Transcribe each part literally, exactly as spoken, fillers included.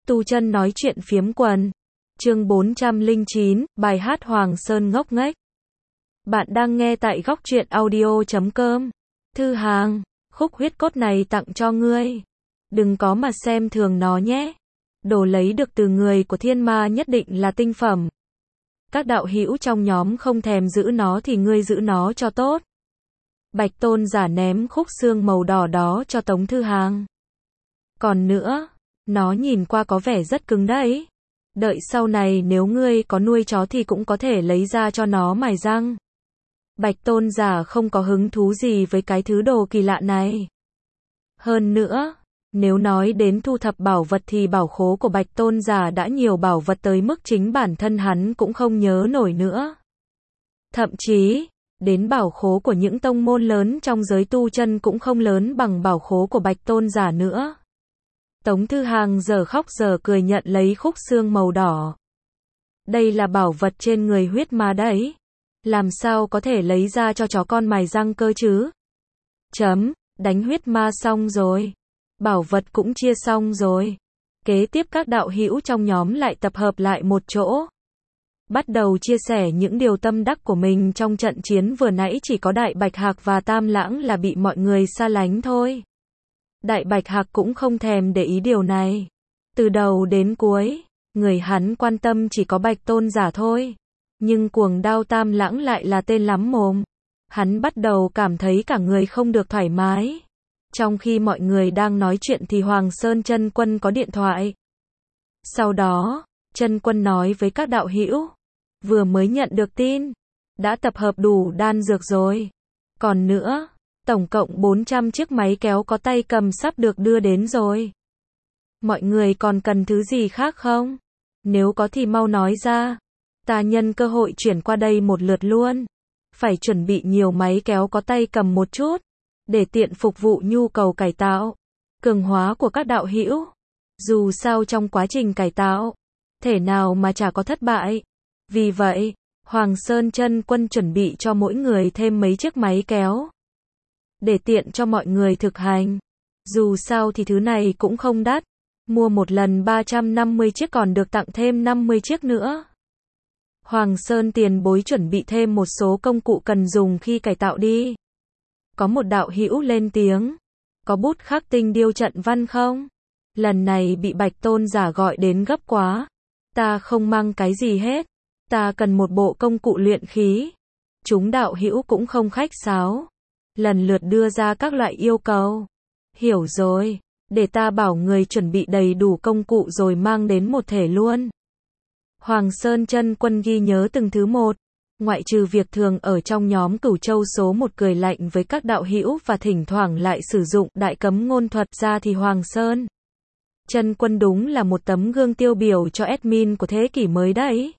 Tu chân nói chuyện phiếm quần. Chương bốn trăm lẻ chín, bài hát Hoàng Sơn ngốc nghếch. Bạn đang nghe tại góc truyện audio chấm com. Thư Hàng, khúc huyết cốt này tặng cho ngươi. Đừng có mà xem thường nó nhé. Đồ lấy được từ người của thiên ma nhất định là tinh phẩm. Các đạo hữu trong nhóm không thèm giữ nó thì ngươi giữ nó cho tốt. Bạch Tôn giả ném khúc xương màu đỏ đó cho Tống Thư Hàng. Còn nữa, nó nhìn qua có vẻ rất cứng đấy. Đợi sau này nếu ngươi có nuôi chó thì cũng có thể lấy ra cho nó mài răng. Bạch Tôn giả không có hứng thú gì với cái thứ đồ kỳ lạ này. Hơn nữa, nếu nói đến thu thập bảo vật thì bảo khố của Bạch Tôn giả đã nhiều bảo vật tới mức chính bản thân hắn cũng không nhớ nổi nữa. Thậm chí, đến bảo khố của những tông môn lớn trong giới tu chân cũng không lớn bằng bảo khố của Bạch Tôn giả nữa. Tống Thư Hàng giờ khóc giờ cười nhận lấy khúc xương màu đỏ. Đây là bảo vật trên người huyết ma đấy. Làm sao có thể lấy ra cho chó con mài răng cơ chứ? Chấm, đánh huyết ma xong rồi. Bảo vật cũng chia xong rồi. Kế tiếp các đạo hữu trong nhóm lại tập hợp lại một chỗ. Bắt đầu chia sẻ những điều tâm đắc của mình trong trận chiến vừa nãy. Chỉ có Đại Bạch Hạc và Tam Lãng là bị mọi người xa lánh thôi. Đại Bạch Hạc cũng không thèm để ý điều này. Từ đầu đến cuối, người hắn quan tâm chỉ có Bạch Tôn giả thôi. Nhưng cuồng đao Tam Lãng lại là tên lắm mồm. Hắn bắt đầu cảm thấy cả người không được thoải mái. Trong khi mọi người đang nói chuyện thì Hoàng Sơn Chân Quân có điện thoại. Sau đó, Chân Quân nói với các đạo hữu, vừa mới nhận được tin, đã tập hợp đủ đan dược rồi. Còn nữa, tổng cộng bốn trăm chiếc máy kéo có tay cầm sắp được đưa đến rồi. Mọi người còn cần thứ gì khác không? Nếu có thì mau nói ra. Ta nhân cơ hội chuyển qua đây một lượt luôn. Phải chuẩn bị nhiều máy kéo có tay cầm một chút, để tiện phục vụ nhu cầu cải tạo, cường hóa của các đạo hữu. Dù sao trong quá trình cải tạo, thể nào mà chả có thất bại. Vì vậy, Hoàng Sơn Chân Quân chuẩn bị cho mỗi người thêm mấy chiếc máy kéo. Để tiện cho mọi người thực hành. Dù sao thì thứ này cũng không đắt. Mua một lần ba trăm năm mươi chiếc còn được tặng thêm năm mươi chiếc nữa. Hoàng Sơn tiền bối chuẩn bị thêm một số công cụ cần dùng khi cải tạo đi. Có một đạo hữu lên tiếng. Có bút khắc tinh điêu trận văn không? Lần này bị Bạch Tôn giả gọi đến gấp quá. Ta không mang cái gì hết. Ta cần một bộ công cụ luyện khí. Chúng đạo hữu cũng không khách sáo. Lần lượt đưa ra các loại yêu cầu. Hiểu rồi, để ta bảo người chuẩn bị đầy đủ công cụ rồi mang đến một thể luôn. Hoàng Sơn Chân Quân ghi nhớ từng thứ một. Ngoại trừ việc thường ở trong nhóm Cửu Châu số một cười lạnh với các đạo hữu và thỉnh thoảng lại sử dụng đại cấm ngôn thuật ra thì Hoàng Sơn Chân Quân đúng là một tấm gương tiêu biểu cho admin của thế kỷ mới đấy.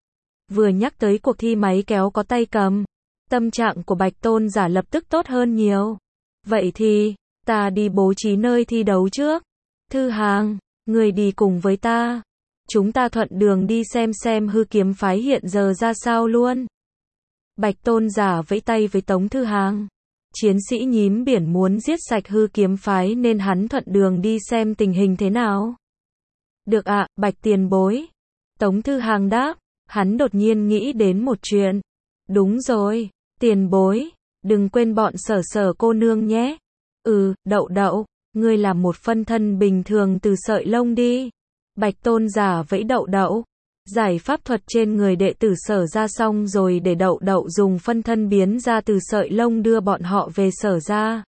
Vừa nhắc tới cuộc thi máy kéo có tay cầm, tâm trạng của Bạch Tôn giả lập tức tốt hơn nhiều. Vậy thì, ta đi bố trí nơi thi đấu trước. Thư Hàng, người đi cùng với ta. Chúng ta thuận đường đi xem xem hư kiếm phái hiện giờ ra sao luôn. Bạch Tôn giả vẫy tay với Tống Thư Hàng. Chiến sĩ nhím biển muốn giết sạch hư kiếm phái nên hắn thuận đường đi xem tình hình thế nào. Được ạ, Bạch tiền bối. Tống Thư Hàng đáp, hắn đột nhiên nghĩ đến một chuyện. Đúng rồi, tiền bối, đừng quên bọn Sở Sở cô nương nhé. Ừ, Đậu Đậu, ngươi làm một phân thân bình thường từ sợi lông đi. Bạch Tôn giả vẫy Đậu Đậu. Giải pháp thuật trên người đệ tử Sở ra xong rồi để Đậu Đậu dùng phân thân biến ra từ sợi lông đưa bọn họ về Sở ra.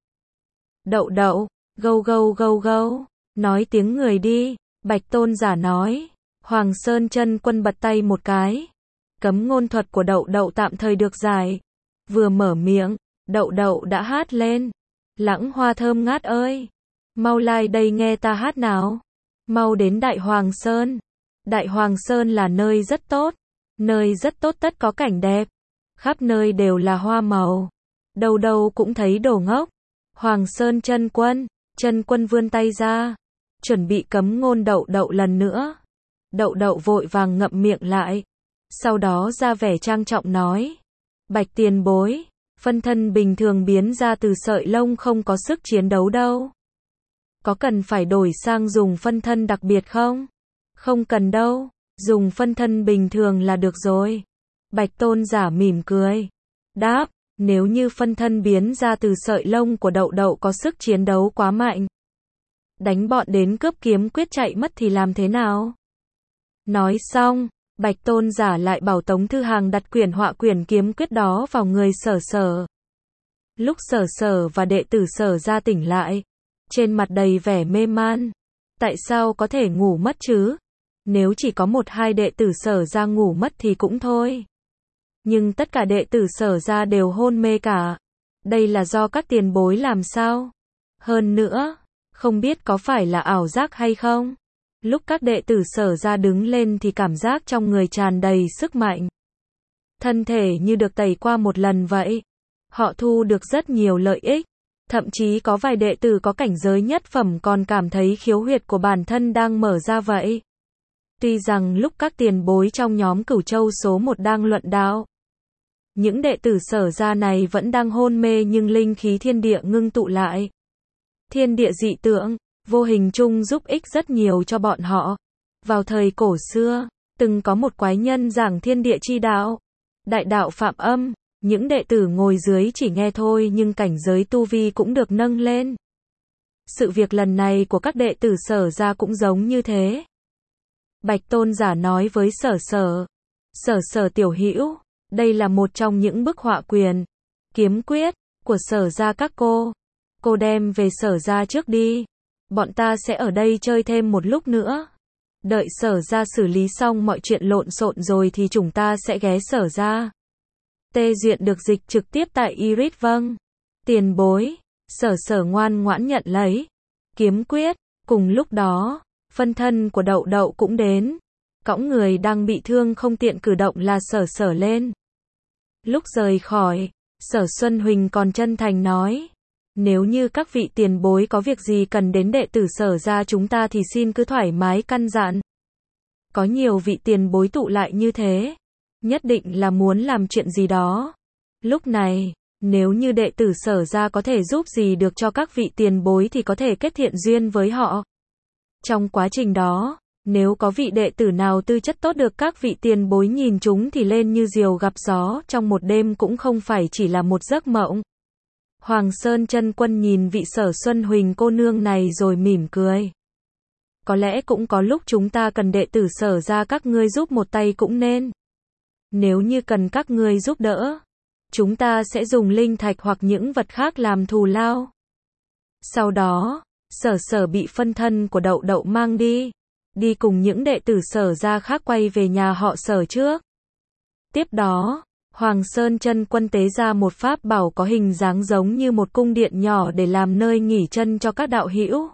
Đậu Đậu, gâu gâu gâu gâu, nói tiếng người đi. Bạch Tôn giả nói. Hoàng Sơn Chân Quân bật tay một cái. Cấm ngôn thuật của Đậu Đậu tạm thời được giải. Vừa mở miệng, Đậu Đậu đã hát lên. Lãng hoa thơm ngát ơi, mau lai đây nghe ta hát nào. Mau đến Đại Hoàng Sơn. Đại Hoàng Sơn là nơi rất tốt. Nơi rất tốt tất có cảnh đẹp. Khắp nơi đều là hoa màu. Đâu đâu cũng thấy đồ ngốc. Hoàng Sơn Chân Quân, Chân Quân vươn tay ra. Chuẩn bị cấm ngôn Đậu Đậu lần nữa. Đậu Đậu vội vàng ngậm miệng lại. Sau đó ra vẻ trang trọng nói. Bạch tiền bối, phân thân bình thường biến ra từ sợi lông không có sức chiến đấu đâu. Có cần phải đổi sang dùng phân thân đặc biệt không? Không cần đâu, dùng phân thân bình thường là được rồi. Bạch Tôn giả mỉm cười. Đáp, nếu như phân thân biến ra từ sợi lông của đậu đậu có sức chiến đấu quá mạnh. Đánh bọn đến cướp kiếm quyết chạy mất thì làm thế nào? Nói xong, Bạch Tôn giả lại bảo Tống Thư Hàng đặt quyển họa quyển kiếm quyết đó vào người Sở Sở. Lúc Sở Sở và đệ tử Sở ra tỉnh lại, trên mặt đầy vẻ mê man. Tại sao có thể ngủ mất chứ? Nếu chỉ có một hai đệ tử Sở ra ngủ mất thì cũng thôi. Nhưng tất cả đệ tử Sở ra đều hôn mê cả. Đây là do các tiền bối làm sao? Hơn nữa, không biết có phải là ảo giác hay không? Lúc các đệ tử Sở ra đứng lên thì cảm giác trong người tràn đầy sức mạnh. Thân thể như được tẩy qua một lần vậy. Họ thu được rất nhiều lợi ích. Thậm chí có vài đệ tử có cảnh giới nhất phẩm còn cảm thấy khiếu huyệt của bản thân đang mở ra vậy. Tuy rằng lúc các tiền bối trong nhóm Cửu Châu số một đang luận đạo, những đệ tử Sở ra này vẫn đang hôn mê nhưng linh khí thiên địa ngưng tụ lại. Thiên địa dị tượng, vô hình chung giúp ích rất nhiều cho bọn họ. Vào thời cổ xưa, từng có một quái nhân giảng thiên địa chi đạo. Đại đạo Phạm Âm, những đệ tử ngồi dưới chỉ nghe thôi nhưng cảnh giới tu vi cũng được nâng lên. Sự việc lần này của các đệ tử Sở ra cũng giống như thế. Bạch Tôn giả nói với Sở Sở. Sở Sở tiểu hữu, đây là một trong những bức họa quyền, kiếm quyết, của Sở ra các cô. Cô đem về Sở ra trước đi. Bọn ta sẽ ở đây chơi thêm một lúc nữa. Đợi Sở ra xử lý xong mọi chuyện lộn xộn rồi thì chúng ta sẽ ghé Sở ra. Tê duyệt được dịch trực tiếp tại Iris. Vâng. Tiền bối. Sở Sở ngoan ngoãn nhận lấy kiếm quyết. Cùng lúc đó, phân thân của đậu đậu cũng đến. Cõng người đang bị thương không tiện cử động là Sở Sở lên. Lúc rời khỏi, Sở Xuân Huỳnh còn chân thành nói. Nếu như các vị tiền bối có việc gì cần đến đệ tử Sở ra chúng ta thì xin cứ thoải mái căn dặn. Có nhiều vị tiền bối tụ lại như thế, nhất định là muốn làm chuyện gì đó. Lúc này, nếu như đệ tử Sở ra có thể giúp gì được cho các vị tiền bối thì có thể kết thiện duyên với họ. Trong quá trình đó, nếu có vị đệ tử nào tư chất tốt được các vị tiền bối nhìn chúng thì lên như diều gặp gió trong một đêm cũng không phải chỉ là một giấc mộng. Hoàng Sơn Chân Quân nhìn vị Sở Xuân Huỳnh cô nương này rồi mỉm cười. Có lẽ cũng có lúc chúng ta cần đệ tử Sở ra các ngươi giúp một tay cũng nên. Nếu như cần các ngươi giúp đỡ, chúng ta sẽ dùng linh thạch hoặc những vật khác làm thù lao. Sau đó, Sở Sở bị phân thân của đậu đậu mang đi. Đi cùng những đệ tử Sở ra khác quay về nhà họ Sở trước. Tiếp đó, Hoàng Sơn Chân Quân tế ra một pháp bảo có hình dáng giống như một cung điện nhỏ để làm nơi nghỉ chân cho các đạo hữu.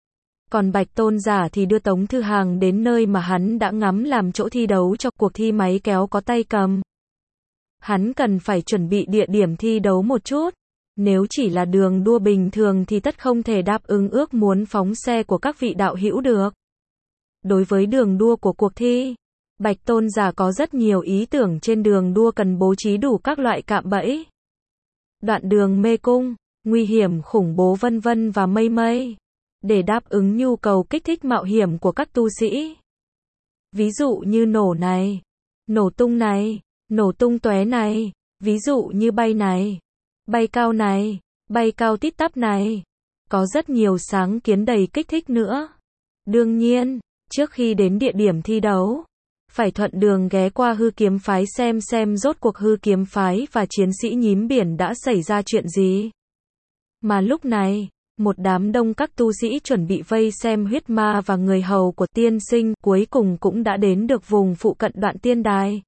Còn Bạch Tôn giả thì đưa Tống Thư Hàng đến nơi mà hắn đã ngắm làm chỗ thi đấu cho cuộc thi máy kéo có tay cầm. Hắn cần phải chuẩn bị địa điểm thi đấu một chút. Nếu chỉ là đường đua bình thường thì tất không thể đáp ứng ước muốn phóng xe của các vị đạo hữu được. Đối với đường đua của cuộc thi, Bạch Tôn giả có rất nhiều ý tưởng trên đường đua cần bố trí đủ các loại cạm bẫy. Đoạn đường mê cung, nguy hiểm khủng bố vân vân và mây mây. Để đáp ứng nhu cầu kích thích mạo hiểm của các tu sĩ. Ví dụ như nổ này, nổ tung này, nổ tung tóe này, ví dụ như bay này, bay cao này, bay cao tít tắp này. Có rất nhiều sáng kiến đầy kích thích nữa. Đương nhiên, trước khi đến địa điểm thi đấu, phải thuận đường ghé qua Hư Kiếm Phái xem xem rốt cuộc Hư Kiếm Phái và chiến sĩ nhím biển đã xảy ra chuyện gì. Mà lúc này, một đám đông các tu sĩ chuẩn bị vây xem huyết ma và người hầu của tiên sinh cuối cùng cũng đã đến được vùng phụ cận đoạn tiên đài.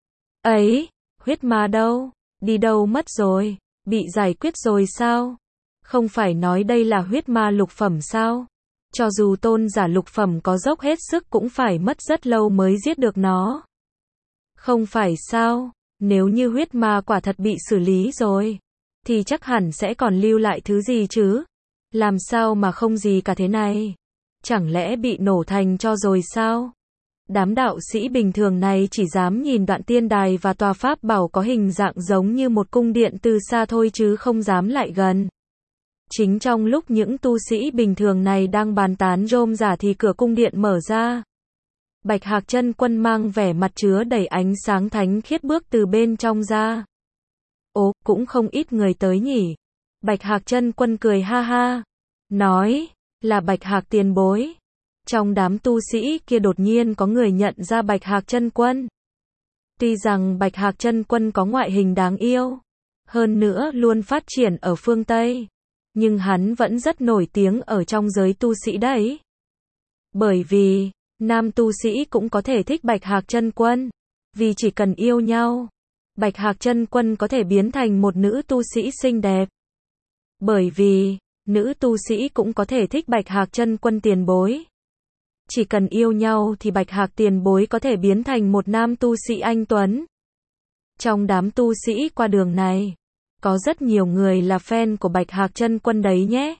Ấy, huyết ma đâu? Đi đâu mất rồi? Bị giải quyết rồi sao? Không phải nói đây là huyết ma lục phẩm sao? Cho dù tôn giả lục phẩm có dốc hết sức cũng phải mất rất lâu mới giết được nó. Không phải sao? Nếu như huyết ma quả thật bị xử lý rồi, thì chắc hẳn sẽ còn lưu lại thứ gì chứ? Làm sao mà không gì cả thế này? Chẳng lẽ bị nổ thành cho rồi sao? Đám đạo sĩ bình thường này chỉ dám nhìn đoạn tiên đài và tòa pháp bảo có hình dạng giống như một cung điện từ xa thôi chứ không dám lại gần. Chính trong lúc những tu sĩ bình thường này đang bàn tán rôm rả thì cửa cung điện mở ra. Bạch Hạc Chân Quân mang vẻ mặt chứa đầy ánh sáng thánh khiết bước từ bên trong ra. Ố, cũng không ít người tới nhỉ. Bạch Hạc Chân Quân cười ha ha, nói, là Bạch Hạc tiền bối. Trong đám tu sĩ kia đột nhiên có người nhận ra Bạch Hạc Chân Quân. Tuy rằng Bạch Hạc Chân Quân có ngoại hình đáng yêu, hơn nữa luôn phát triển ở phương Tây, nhưng hắn vẫn rất nổi tiếng ở trong giới tu sĩ đấy. Bởi vì, nam tu sĩ cũng có thể thích Bạch Hạc Chân Quân, vì chỉ cần yêu nhau, Bạch Hạc Chân Quân có thể biến thành một nữ tu sĩ xinh đẹp. Bởi vì, nữ tu sĩ cũng có thể thích Bạch Hạc Chân Quân tiền bối. Chỉ cần yêu nhau thì Bạch Hạc tiền bối có thể biến thành một nam tu sĩ anh tuấn. Trong đám tu sĩ qua đường này, có rất nhiều người là fan của Bạch Hạc Chân Quân đấy nhé.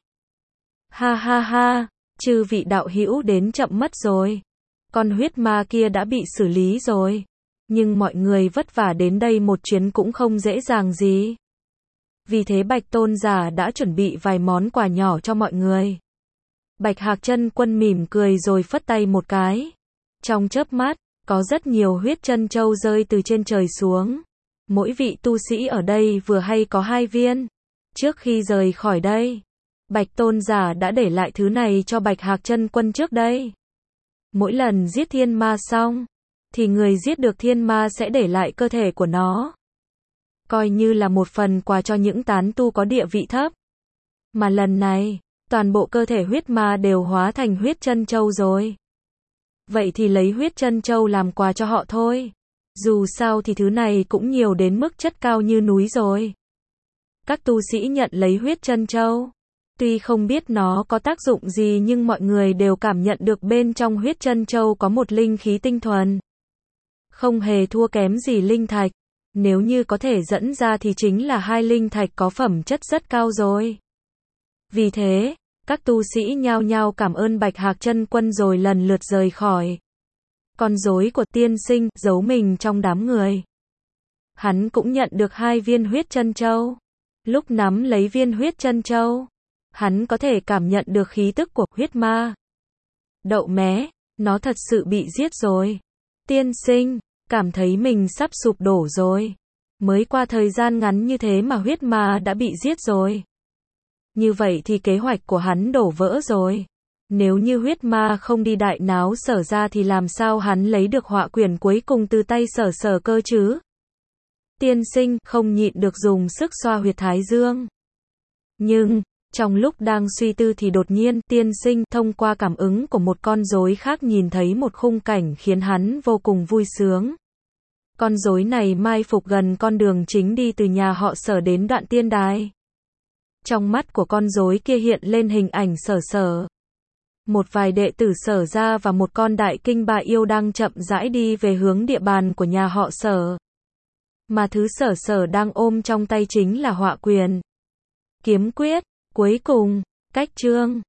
Ha ha ha, chư vị đạo hữu đến chậm mất rồi. Con huyết ma kia đã bị xử lý rồi. Nhưng mọi người vất vả đến đây một chuyến cũng không dễ dàng gì. Vì thế Bạch Tôn giả đã chuẩn bị vài món quà nhỏ cho mọi người. Bạch Hạc Chân Quân mỉm cười rồi phất tay một cái. Trong chớp mắt, có rất nhiều huyết chân châu rơi từ trên trời xuống. Mỗi vị tu sĩ ở đây vừa hay có hai viên. Trước khi rời khỏi đây, Bạch Tôn giả đã để lại thứ này cho Bạch Hạc Chân Quân trước đây. Mỗi lần giết thiên ma xong, thì người giết được thiên ma sẽ để lại cơ thể của nó. Coi như là một phần quà cho những tán tu có địa vị thấp. Mà lần này, toàn bộ cơ thể huyết ma đều hóa thành huyết chân châu rồi. Vậy thì lấy huyết chân châu làm quà cho họ thôi. Dù sao thì thứ này cũng nhiều đến mức chất cao như núi rồi. Các tu sĩ nhận lấy huyết chân châu. Tuy không biết nó có tác dụng gì nhưng mọi người đều cảm nhận được bên trong huyết chân châu có một linh khí tinh thuần. Không hề thua kém gì linh thạch. Nếu như có thể dẫn ra thì chính là hai linh thạch có phẩm chất rất cao rồi. Vì thế, các tu sĩ nhao nhao cảm ơn Bạch Hạc Chân Quân rồi lần lượt rời khỏi. Con rối của tiên sinh giấu mình trong đám người. Hắn cũng nhận được hai viên huyết chân châu. Lúc nắm lấy viên huyết chân châu, hắn có thể cảm nhận được khí tức của huyết ma. Đậu mé, nó thật sự bị giết rồi. Tiên sinh, cảm thấy mình sắp sụp đổ rồi. Mới qua thời gian ngắn như thế mà huyết ma đã bị giết rồi. Như vậy thì kế hoạch của hắn đổ vỡ rồi. Nếu như huyết ma không đi đại náo Sở ra thì làm sao hắn lấy được họa quyển cuối cùng từ tay Sở Sở cơ chứ? Tiên sinh không nhịn được dùng sức xoa huyệt thái dương. Nhưng, trong lúc đang suy tư thì đột nhiên tiên sinh thông qua cảm ứng của một con rối khác nhìn thấy một khung cảnh khiến hắn vô cùng vui sướng. Con rối này mai phục gần con đường chính đi từ nhà họ Sở đến Đoạn Tiên Đài. Trong mắt của con rối kia hiện lên hình ảnh Sở Sở. Một vài đệ tử Sở ra và một con đại kinh bà yêu đang chậm rãi đi về hướng địa bàn của nhà họ Sở. Mà thứ Sở Sở đang ôm trong tay chính là họa quyền. Kiếm quyết. Cuối cùng, cách chương